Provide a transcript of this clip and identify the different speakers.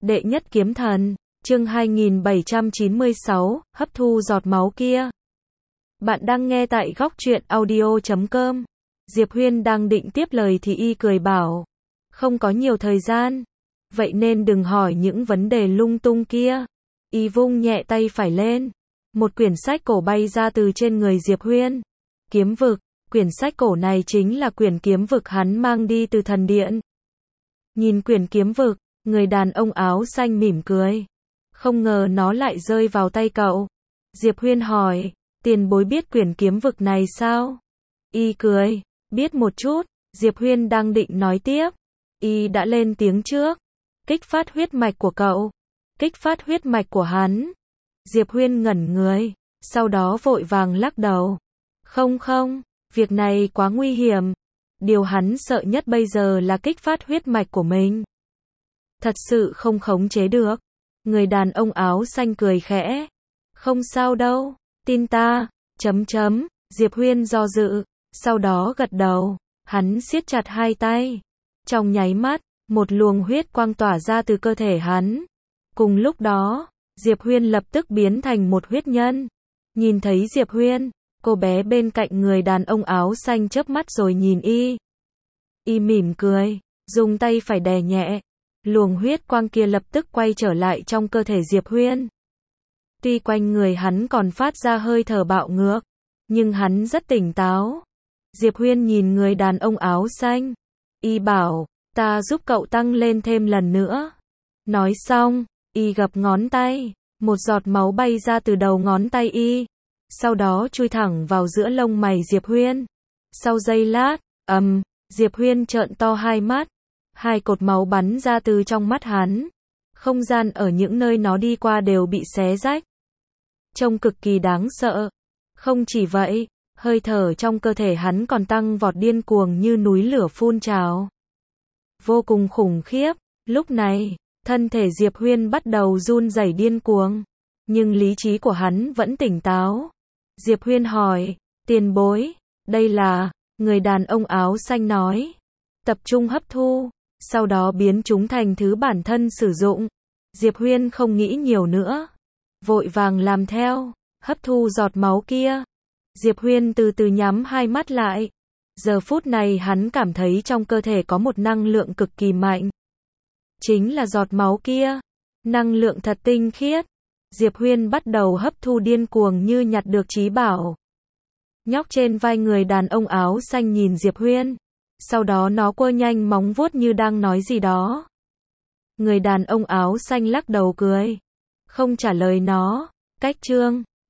Speaker 1: Đệ nhất kiếm thần, chương 2796, hấp thu giọt máu kia. Bạn đang nghe tại góc truyện audio.com. Diệp Huyên đang định tiếp lời thì y cười bảo, không có nhiều thời gian, vậy nên đừng hỏi những vấn đề lung tung kia. Y vung nhẹ tay phải lên, một quyển sách cổ bay ra từ trên người Diệp Huyên. Kiếm vực, quyển sách cổ này chính là quyển kiếm vực hắn mang đi từ thần điện. Nhìn quyển kiếm vực, người đàn ông áo xanh mỉm cười. Không ngờ nó lại rơi vào tay cậu. Diệp Huyên hỏi, tiền bối biết quyển kiếm vực này sao? Y cười, biết một chút. Diệp Huyên đang định nói tiếp. Y đã lên tiếng trước. Kích phát huyết mạch của cậu. Kích phát huyết mạch của hắn. Diệp Huyên ngẩn người, sau đó vội vàng lắc đầu. Không, việc này quá nguy hiểm. Điều hắn sợ nhất bây giờ là kích phát huyết mạch của mình. Thật sự không khống chế được. Người đàn ông áo xanh cười khẽ. Không sao đâu, tin ta, Diệp Huyên do dự, sau đó gật đầu. Hắn siết chặt hai tay. Trong nháy mắt, một luồng huyết quang tỏa ra từ cơ thể hắn. Cùng lúc đó, Diệp Huyên lập tức biến thành một huyết nhân. Nhìn thấy Diệp Huyên, cô bé bên cạnh người đàn ông áo xanh chớp mắt rồi nhìn y. Y mỉm cười, dùng tay phải đè nhẹ. Luồng huyết quang kia lập tức quay trở lại trong cơ thể Diệp Huyên. Tuy quanh người hắn còn phát ra hơi thở bạo ngược, nhưng hắn rất tỉnh táo. Diệp Huyên nhìn người đàn ông áo xanh. Y bảo, ta giúp cậu tăng lên thêm lần nữa. Nói xong, y gập ngón tay. Một giọt máu bay ra từ đầu ngón tay y. Sau đó chui thẳng vào giữa lông mày Diệp Huyên. Sau giây lát, Diệp Huyên trợn to hai mắt. Hai cột máu bắn ra từ trong mắt hắn. Không gian ở những nơi nó đi qua đều bị xé rách. Trông cực kỳ đáng sợ. Không chỉ vậy, hơi thở trong cơ thể hắn còn tăng vọt điên cuồng như núi lửa phun trào. Vô cùng khủng khiếp. Lúc này, thân thể Diệp Huyên bắt đầu run rẩy điên cuồng. Nhưng lý trí của hắn vẫn tỉnh táo. Diệp Huyên hỏi, tiền bối, đây là, người đàn ông áo xanh nói. Tập trung hấp thu, sau đó biến chúng thành thứ bản thân sử dụng. Diệp Huyên không nghĩ nhiều nữa. Vội vàng làm theo, hấp thu giọt máu kia. Diệp Huyên từ từ nhắm hai mắt lại. Giờ phút này hắn cảm thấy trong cơ thể có một năng lượng cực kỳ mạnh. Chính là giọt máu kia. Năng lượng thật tinh khiết. Diệp Huyên bắt đầu hấp thu điên cuồng như nhặt được trí bảo. Nhóc trên vai người đàn ông áo xanh nhìn Diệp Huyên. Sau đó nó quơ nhanh móng vuốt như đang nói gì đó. Người đàn ông áo xanh lắc đầu cười. Không trả lời nó. Cách chương